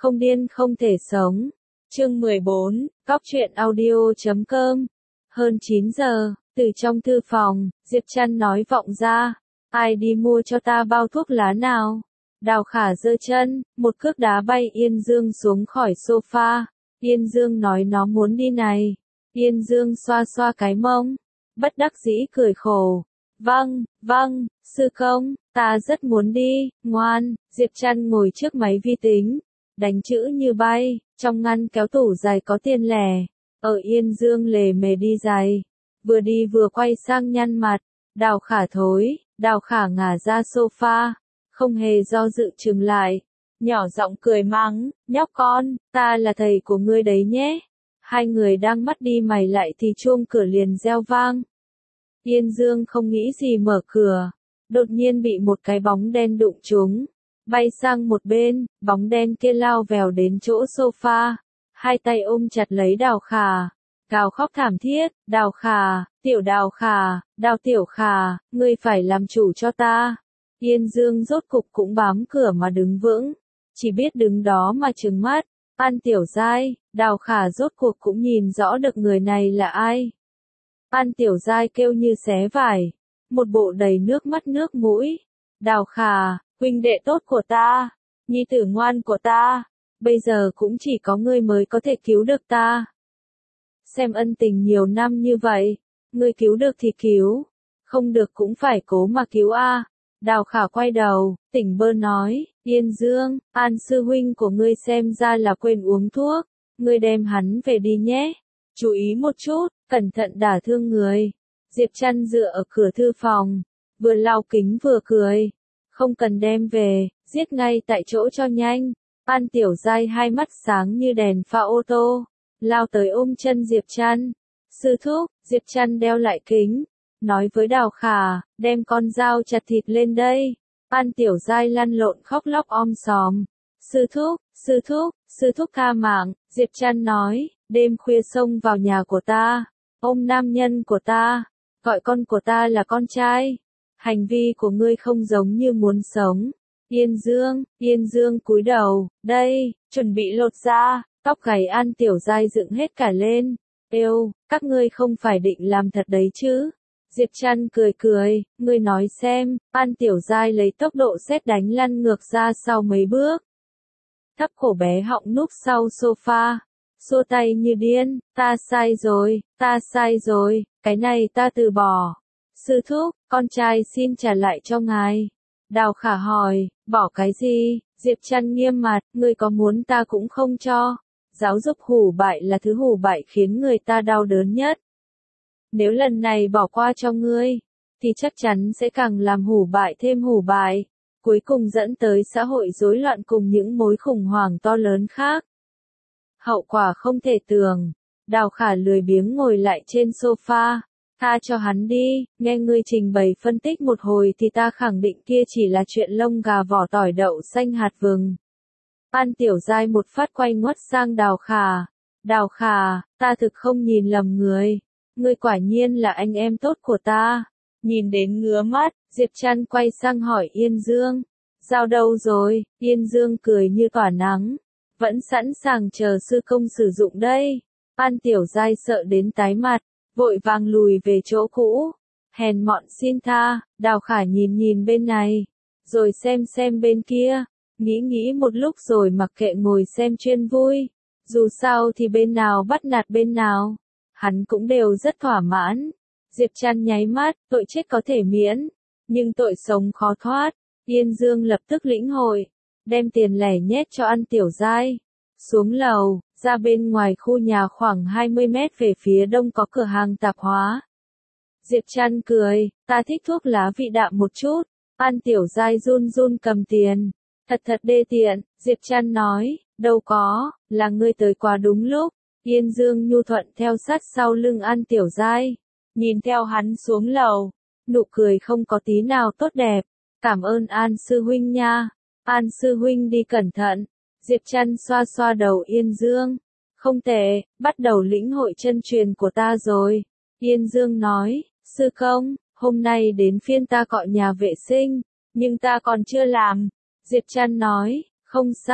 không điên không thể sống. Chương 14, Cóc truyện audio.com. Hơn 9 giờ, từ trong thư phòng, Diệp Trăn nói vọng ra, ai đi mua cho ta bao thuốc lá nào? Đào Khả giơ chân, một cước đá bay Yên Dương xuống khỏi sofa. Yên Dương nói nó muốn đi này. Yên Dương xoa xoa cái mông, bất đắc dĩ cười khổ. Vâng, sư công, ta rất muốn đi, ngoan. Diệp Trăn ngồi trước máy vi tính, đánh chữ như bay, trong ngăn kéo tủ giày có tiền lẻ. Ở Yên Dương lề mề đi giày, vừa đi vừa quay sang nhăn mặt. Đào Khả thối, Đào Khả ngả ra sofa, không hề do dự chừng lại, nhỏ giọng cười mắng, nhóc con, ta là thầy của ngươi đấy nhé. Hai người đang mắt đi mày lại thì chuông cửa liền reo vang. Yên Dương không nghĩ gì mở cửa, đột nhiên bị một cái bóng đen đụng trúng, bay sang một bên, bóng đen kia lao vèo đến chỗ sofa, hai tay ôm chặt lấy Đào Khả, gào khóc thảm thiết, Đào Khả, tiểu Đào Khả, Đào tiểu Khả, ngươi phải làm chủ cho ta. Yên Dương rốt cục cũng bám cửa mà đứng vững, chỉ biết đứng đó mà trừng mắt. An Tiểu Giai, Đào Khả rốt cuộc cũng nhìn rõ được người này là ai. An Tiểu Giai kêu như xé vải, một bộ đầy nước mắt nước mũi. Đào Khả, huynh đệ tốt của ta, nhi tử ngoan của ta, bây giờ cũng chỉ có ngươi mới có thể cứu được ta. Xem ân tình nhiều năm như vậy, ngươi cứu được thì cứu, không được cũng phải cố mà cứu a. Đào Khả quay đầu, tỉnh bơ nói, Yên Dương, An sư huynh của ngươi xem ra là quên uống thuốc, ngươi đem hắn về đi nhé. Chú ý một chút, cẩn thận đả thương người. Diệp Trăn dựa ở cửa thư phòng, vừa lau kính vừa cười. Không cần đem về, giết ngay tại chỗ cho nhanh. An Tiểu Giai hai mắt sáng như đèn pha ô tô, lao tới ôm chân Diệp Trăn. Sư thúc, Diệp Trăn đeo lại kính, nói với Đào Khả, đem con dao chặt thịt lên đây. An Tiểu Giai lăn lộn khóc lóc om sòm. Sư thúc tha mạng. Diệp Trăn nói, đêm khuya xông vào nhà của ta, ôm nam nhân của ta, gọi con của ta là con trai. Hành vi của ngươi không giống như muốn sống. Yên Dương cúi đầu, đây, chuẩn bị lột da, tóc gáy An Tiểu Giai dựng hết cả lên. Êu, các ngươi không phải định làm thật đấy chứ? Diệp Trăn cười, ngươi nói xem. An Tiểu Giai lấy tốc độ sét đánh lăn ngược ra sau mấy bước, thấp cổ bé họng núp sau sofa, xua tay như điên, ta sai rồi, cái này ta từ bỏ. Sư thúc, con trai xin trả lại cho ngài. Đào Khả hỏi, bỏ cái gì? Diệp Trăn nghiêm mặt, ngươi có muốn ta cũng không cho. Giáo dục hủ bại là thứ hủ bại khiến người ta đau đớn nhất. Nếu lần này bỏ qua cho ngươi, thì chắc chắn sẽ càng làm hủ bại thêm hủ bại, cuối cùng dẫn tới xã hội rối loạn cùng những mối khủng hoảng to lớn khác. Hậu quả không thể tưởng. Đào Khả lười biếng ngồi lại trên sofa. Tha cho hắn đi, nghe ngươi trình bày phân tích một hồi thì ta khẳng định kia chỉ là chuyện lông gà vỏ tỏi đậu xanh hạt vừng. An Tiểu Giai một phát quay ngoắt sang Đào Khả. Đào Khả, ta thực không nhìn lầm người. Ngươi quả nhiên là anh em tốt của ta. Nhìn đến ngứa mắt, Diệp Trăn quay sang hỏi Yên Dương. Dao đâu rồi? Yên Dương cười như tỏa nắng. Vẫn sẵn sàng chờ sư công sử dụng đây. An Tiểu Giai sợ đến tái mặt, vội vàng lùi về chỗ cũ. Hèn mọn xin tha. Đào Khả nhìn bên này, rồi xem bên kia. Nghĩ một lúc rồi mặc kệ ngồi xem chuyên vui. Dù sao thì bên nào bắt nạt bên nào, hắn cũng đều rất thỏa mãn. Diệp Trăn nháy mắt, tội chết có thể miễn, nhưng tội sống khó thoát. Yên Dương lập tức lĩnh hội, đem tiền lẻ nhét cho An Tiểu Giai. Xuống lầu, ra bên ngoài khu nhà khoảng 20 mét về phía đông có cửa hàng tạp hóa. Diệp Trăn cười, ta thích thuốc lá vị đạm một chút. An Tiểu Giai run cầm tiền. Thật đê tiện. Diệp Trăn nói, đâu có, là ngươi tới quá đúng lúc. Yên Dương nhu thuận theo sát sau lưng An Tiểu Giai, nhìn theo hắn xuống lầu, nụ cười không có tí nào tốt đẹp. Cảm ơn An sư huynh nha. An sư huynh đi cẩn thận. Diệp Trăn xoa đầu Yên Dương. Không tệ, bắt đầu lĩnh hội chân truyền của ta rồi. Yên Dương nói, sư công, hôm nay đến phiên ta cọ nhà vệ sinh, nhưng ta còn chưa làm. Diệp Trăn nói, không sao,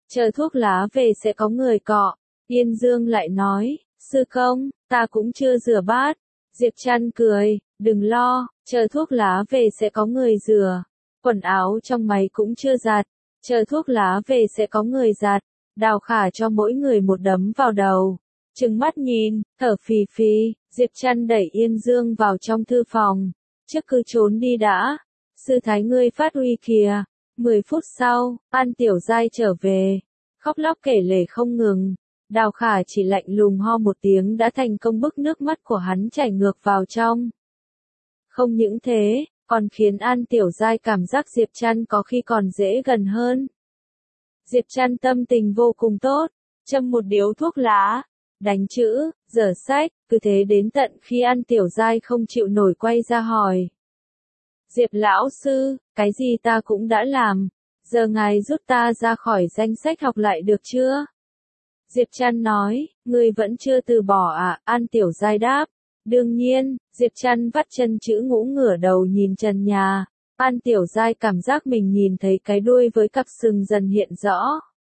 chờ thuốc lá về sẽ có người cọ. Yên Dương lại nói, sư công, ta cũng chưa rửa bát. Diệp Trăn cười, đừng lo, chờ thuốc lá về sẽ có người rửa. Quần áo trong máy cũng chưa giặt, chờ thuốc lá về sẽ có người giặt. Đào Khả cho mỗi người một đấm vào đầu. Trừng mắt nhìn, thở phì phì, Diệp Trăn đẩy Yên Dương vào trong thư phòng. Trước cứ trốn đi đã. Sư thái ngươi phát uy kìa. 10 phút sau, An Tiểu Giai trở về. Khóc lóc kể lể không ngừng. Đào Khả chỉ lạnh lùng ho một tiếng đã thành công bức nước mắt của hắn chảy ngược vào trong. Không những thế, còn khiến An Tiểu Giai cảm giác Diệp Trăn có khi còn dễ gần hơn. Diệp Trăn tâm tình vô cùng tốt, châm một điếu thuốc lá, đánh chữ, dở sách, cứ thế đến tận khi An Tiểu Giai không chịu nổi quay ra hỏi. Diệp lão sư, cái gì ta cũng đã làm, giờ ngài rút ta ra khỏi danh sách học lại được chưa? Diệp Trăn nói, ngươi vẫn chưa từ bỏ à? An Tiểu Giai đáp, đương nhiên. Diệp Trăn vắt chân chữ ngũ ngửa đầu nhìn trần nhà. An Tiểu Giai cảm giác mình nhìn thấy cái đuôi với cặp sừng dần hiện rõ.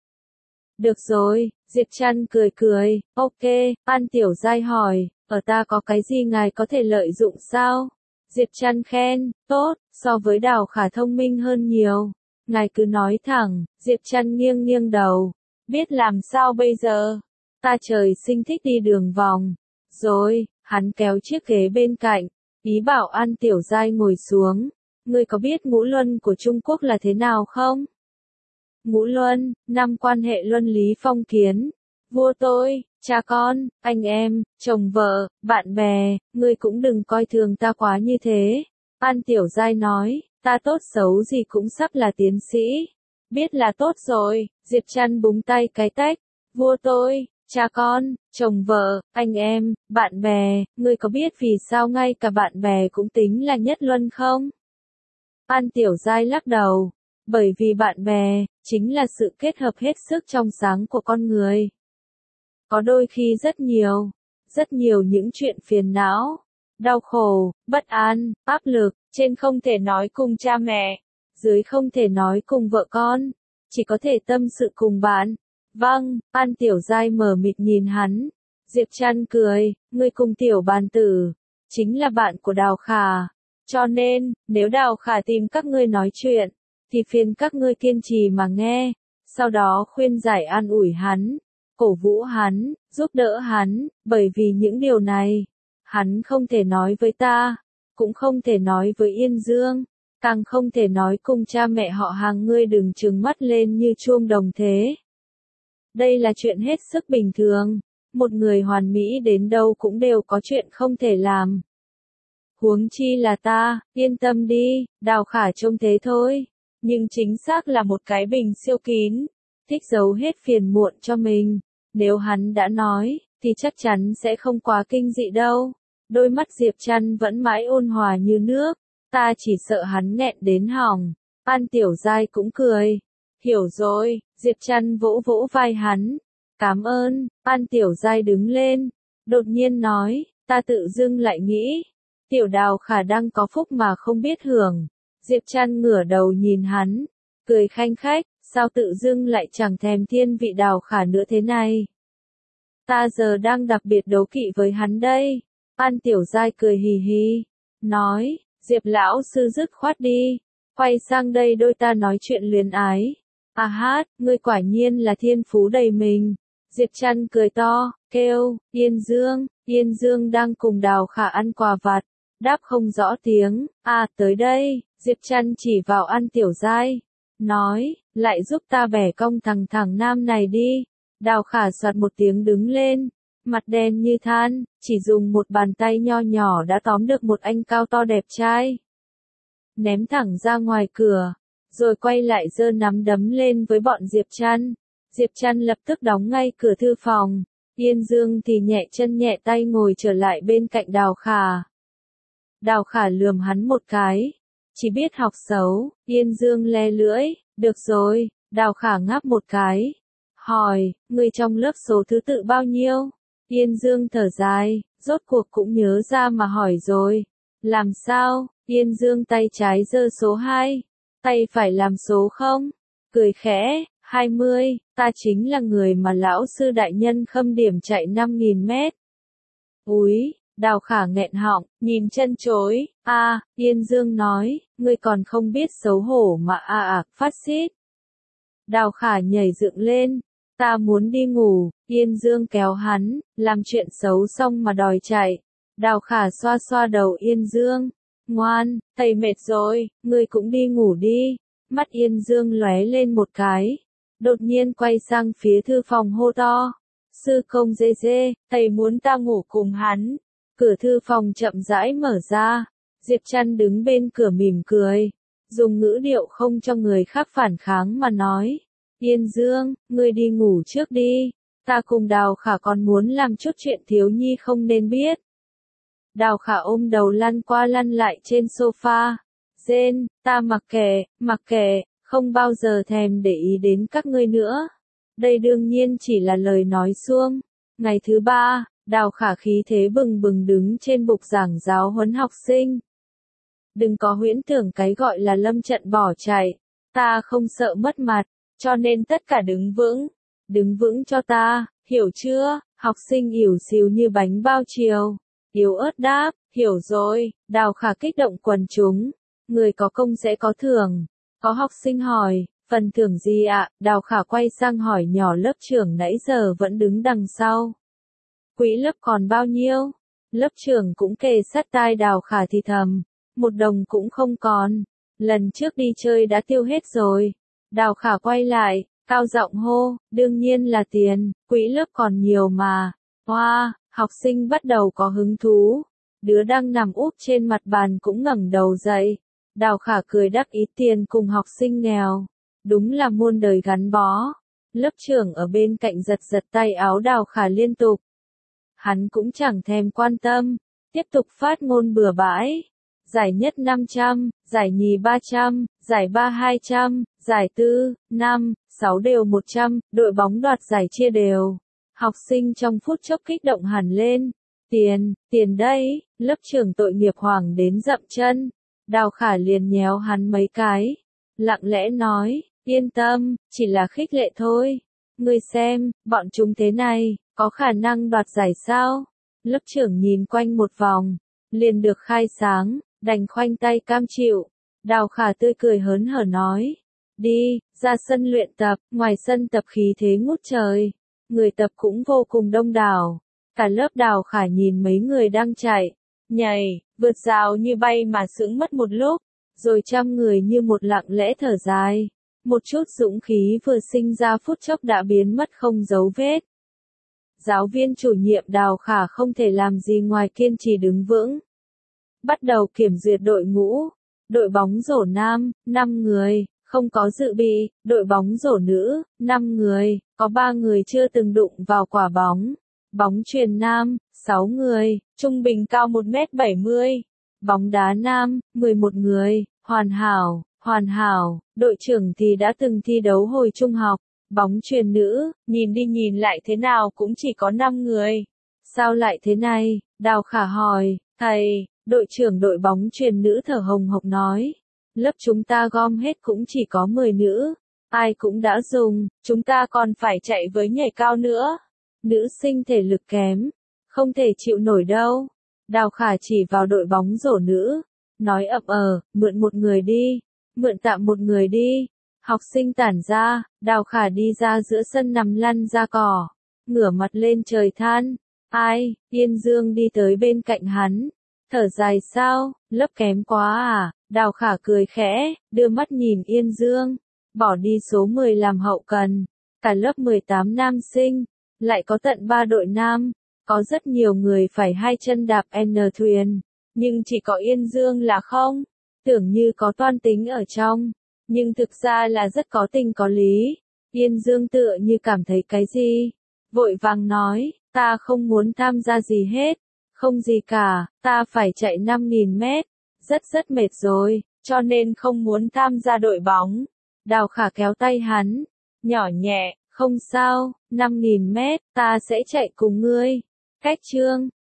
Được rồi, Diệp Trăn cười cười, ok. An Tiểu Giai hỏi, ở ta có cái gì ngài có thể lợi dụng sao? Diệp Trăn khen, tốt, so với Đào Khả thông minh hơn nhiều. Ngài cứ nói thẳng. Diệp Trăn nghiêng nghiêng đầu. Biết làm sao bây giờ? Ta trời sinh thích đi đường vòng. Rồi, hắn kéo chiếc ghế bên cạnh, ý bảo An Tiểu Giai ngồi xuống. Ngươi có biết ngũ luân của Trung Quốc là thế nào không? Ngũ luân, 5 quan hệ luân lý phong kiến. Vua tôi, cha con, anh em, chồng vợ, bạn bè, ngươi cũng đừng coi thường ta quá như thế. An Tiểu Giai nói, ta tốt xấu gì cũng sắp là tiến sĩ. Biết là tốt rồi. Diệp Trăn búng tay cái tách. Vua tôi, cha con, chồng vợ, anh em, bạn bè, ngươi có biết vì sao ngay cả bạn bè cũng tính là nhất luân không? An Tiểu Giai lắc đầu. Bởi vì bạn bè, chính là sự kết hợp hết sức trong sáng của con người. Có đôi khi rất nhiều những chuyện phiền não, đau khổ, bất an, áp lực, trên không thể nói cùng cha mẹ, dưới không thể nói cùng vợ con, chỉ có thể tâm sự cùng bạn. Vâng. An Tiểu Giai mờ mịt nhìn hắn. Diệp Trăn cười, ngươi cùng Tiểu Bàn Tử, chính là bạn của Đào Khả. Cho nên, nếu Đào Khả tìm các ngươi nói chuyện, thì phiền các ngươi kiên trì mà nghe, sau đó khuyên giải an ủi hắn, cổ vũ hắn, giúp đỡ hắn, bởi vì những điều này, hắn không thể nói với ta, cũng không thể nói với Yên Dương, càng không thể nói cùng cha mẹ họ Hàng. Ngươi đừng trừng mắt lên như chuông đồng thế. Đây là chuyện hết sức bình thường, một người hoàn mỹ đến đâu cũng đều có chuyện không thể làm. Huống chi là ta, yên tâm đi, Đào Khả trông thế thôi, nhưng chính xác là một cái bình siêu kín, thích giấu hết phiền muộn cho mình. Nếu hắn đã nói, thì chắc chắn sẽ không quá kinh dị đâu. Đôi mắt Diệp Trăn vẫn mãi ôn hòa như nước, ta chỉ sợ hắn nghẹn đến hỏng. An Tiểu Giai cũng cười. Hiểu rồi. Diệp Trăn vỗ vỗ vai hắn. Cảm ơn. An Tiểu Giai đứng lên, đột nhiên nói, ta tự dưng lại nghĩ, Tiểu Đào Khả đang có phúc mà không biết hưởng. Diệp Trăn ngửa đầu nhìn hắn, cười khanh khách, sao tự dưng lại chẳng thèm thiên vị Đào Khả nữa thế này? Ta giờ đang đặc biệt đố kỵ với hắn đây. An Tiểu Giai cười hì hì, nói, Diệp lão sư dứt khoát đi, quay sang đây đôi ta nói chuyện luyến ái. À hát, ngươi quả nhiên là thiên phú đầy mình. Diệp Trăn cười to, kêu, Yên Dương đang cùng Đào Khả ăn quà vặt, đáp không rõ tiếng. À, tới đây. Diệp Trăn chỉ vào An Tiểu Giai, nói, lại giúp ta bẻ cong thằng nam này đi. Đào Khả soạt một tiếng đứng lên, mặt đen như than, chỉ dùng một bàn tay nho nhỏ đã tóm được một anh cao to đẹp trai. Ném thẳng ra ngoài cửa, rồi quay lại giơ nắm đấm lên với bọn Diệp Trăn. Diệp Trăn lập tức đóng ngay cửa thư phòng. Yên Dương thì nhẹ chân nhẹ tay ngồi trở lại bên cạnh Đào Khả. Đào Khả lườm hắn một cái, chỉ biết học xấu. Yên Dương le lưỡi, được rồi. Đào Khả ngáp một cái, hỏi, người trong lớp số thứ tự bao nhiêu? Yên Dương thở dài, rốt cuộc cũng nhớ ra mà hỏi rồi. Làm sao? Yên Dương tay trái giơ số 2, tay phải làm số 0, cười khẽ, 20, ta chính là người mà lão sư đại nhân khâm điểm chạy 5.000 mét. Úi, Đào Khả nghẹn họng, nhìn chân chối, Yên Dương nói, ngươi còn không biết xấu hổ mà phát xít. Đào Khả nhảy dựng lên, ta muốn đi ngủ, Yên Dương kéo hắn, làm chuyện xấu xong mà đòi chạy. Đào Khả xoa xoa đầu Yên Dương, ngoan, thầy mệt rồi, ngươi cũng đi ngủ đi. Mắt Yên Dương lóe lên một cái, đột nhiên quay sang phía thư phòng hô to. Sư công dê dê, thầy muốn ta ngủ cùng hắn. Cửa thư phòng chậm rãi mở ra, Diệp Trăn đứng bên cửa mỉm cười, dùng ngữ điệu không cho người khác phản kháng mà nói. Yên Dương, ngươi đi ngủ trước đi, ta cùng Đào Khả còn muốn làm chút chuyện thiếu nhi không nên biết. Đào Khả ôm đầu lăn qua lăn lại trên sofa, rên, ta mặc kệ, không bao giờ thèm để ý đến các ngươi nữa. Đây đương nhiên chỉ là lời nói suông. Ngày thứ 3, Đào Khả khí thế bừng bừng đứng trên bục giảng giáo huấn học sinh. Đừng có huyễn tưởng cái gọi là lâm trận bỏ chạy, ta không sợ mất mặt, cho nên tất cả đứng vững cho ta, hiểu chưa? Học sinh ỉu xìu như bánh bao chiều, yếu ớt đáp, hiểu rồi. Đào Khả kích động quần chúng, người có công sẽ có thưởng. Có học sinh hỏi, phần thưởng gì ạ? Đào Khả quay sang hỏi nhỏ lớp trưởng nãy giờ vẫn đứng đằng sau. Quỹ lớp còn bao nhiêu? Lớp trưởng cũng kề sát tai Đào Khả thì thầm, 1 đồng cũng không còn. Lần trước đi chơi đã tiêu hết rồi. Đào Khả quay lại, cao giọng hô, đương nhiên là tiền, quỹ lớp còn nhiều mà. Hoa, học sinh bắt đầu có hứng thú. Đứa đang nằm úp trên mặt bàn cũng ngẩng đầu dậy. Đào Khả cười đắc ý tiền cùng học sinh nghèo. Đúng là muôn đời gắn bó. Lớp trưởng ở bên cạnh giật giật tay áo Đào Khả liên tục. Hắn cũng chẳng thèm quan tâm, tiếp tục phát ngôn bừa bãi. Giải nhất 500, giải nhì 300, giải ba 200, giải tư, 5, 6 đều 100, đội bóng đoạt giải chia đều. Học sinh trong phút chốc kích động hẳn lên. Tiền đây, lớp trưởng tội nghiệp hoảng đến dậm chân. Đào Khả liền nhéo hắn mấy cái, lặng lẽ nói, yên tâm, chỉ là khích lệ thôi. Ngươi xem, bọn chúng thế này, có khả năng đoạt giải sao? Lớp trưởng nhìn quanh một vòng, liền được khai sáng, đành khoanh tay cam chịu. Đào Khả tươi cười hớn hở nói, đi, ra sân luyện tập, ngoài sân tập khí thế ngút trời. Người tập cũng vô cùng đông đảo. Cả lớp Đào Khả nhìn mấy người đang chạy, nhảy, vượt rào như bay mà sững mất một lúc, rồi 100 người như một lặng lẽ thở dài. Một chút dũng khí vừa sinh ra phút chốc đã biến mất không dấu vết. Giáo viên chủ nhiệm Đào Khả không thể làm gì ngoài kiên trì đứng vững. Bắt đầu kiểm duyệt đội ngũ. Đội bóng rổ nam, 5 người, không có dự bị. Đội bóng rổ nữ, 5 người, có 3 người chưa từng đụng vào quả bóng. Bóng chuyền nam, 6 người, trung bình cao 1m70. Bóng đá nam, 11 người, hoàn hảo, đội trưởng thì đã từng thi đấu hồi trung học. Bóng chuyền nữ, nhìn đi nhìn lại thế nào cũng chỉ có 5 người. Sao lại thế này? Đào Khả hỏi, thầy, đội trưởng đội bóng chuyền nữ thở hồng hộc nói. Lớp chúng ta gom hết cũng chỉ có 10 nữ. Ai cũng đã dùng, chúng ta còn phải chạy với nhảy cao nữa. Nữ sinh thể lực kém, không thể chịu nổi đâu. Đào Khả chỉ vào đội bóng rổ nữ, nói mượn một người đi, mượn tạm một người đi. Học sinh tản ra, Đào Khả đi ra giữa sân nằm lăn ra cỏ, ngửa mặt lên trời than. Ai? Yên Dương đi tới bên cạnh hắn, thở dài sao, lớp kém quá à? Đào Khả cười khẽ, đưa mắt nhìn Yên Dương, bỏ đi số 10 làm hậu cần, cả lớp 18 nam sinh, lại có tận 3 đội nam, có rất nhiều người phải 2 chân đạp N thuyền, nhưng chỉ có Yên Dương là không, tưởng như có toan tính ở trong, nhưng thực ra là rất có tình có lý. Yên Dương tựa như cảm thấy cái gì, vội vàng nói, ta không muốn tham gia gì hết, không gì cả, ta phải chạy 5.000 mét, rất mệt rồi, cho nên không muốn tham gia đội bóng. Đào Khả kéo tay hắn, nhỏ nhẹ, không sao, 5.000 mét, ta sẽ chạy cùng ngươi. Cách chương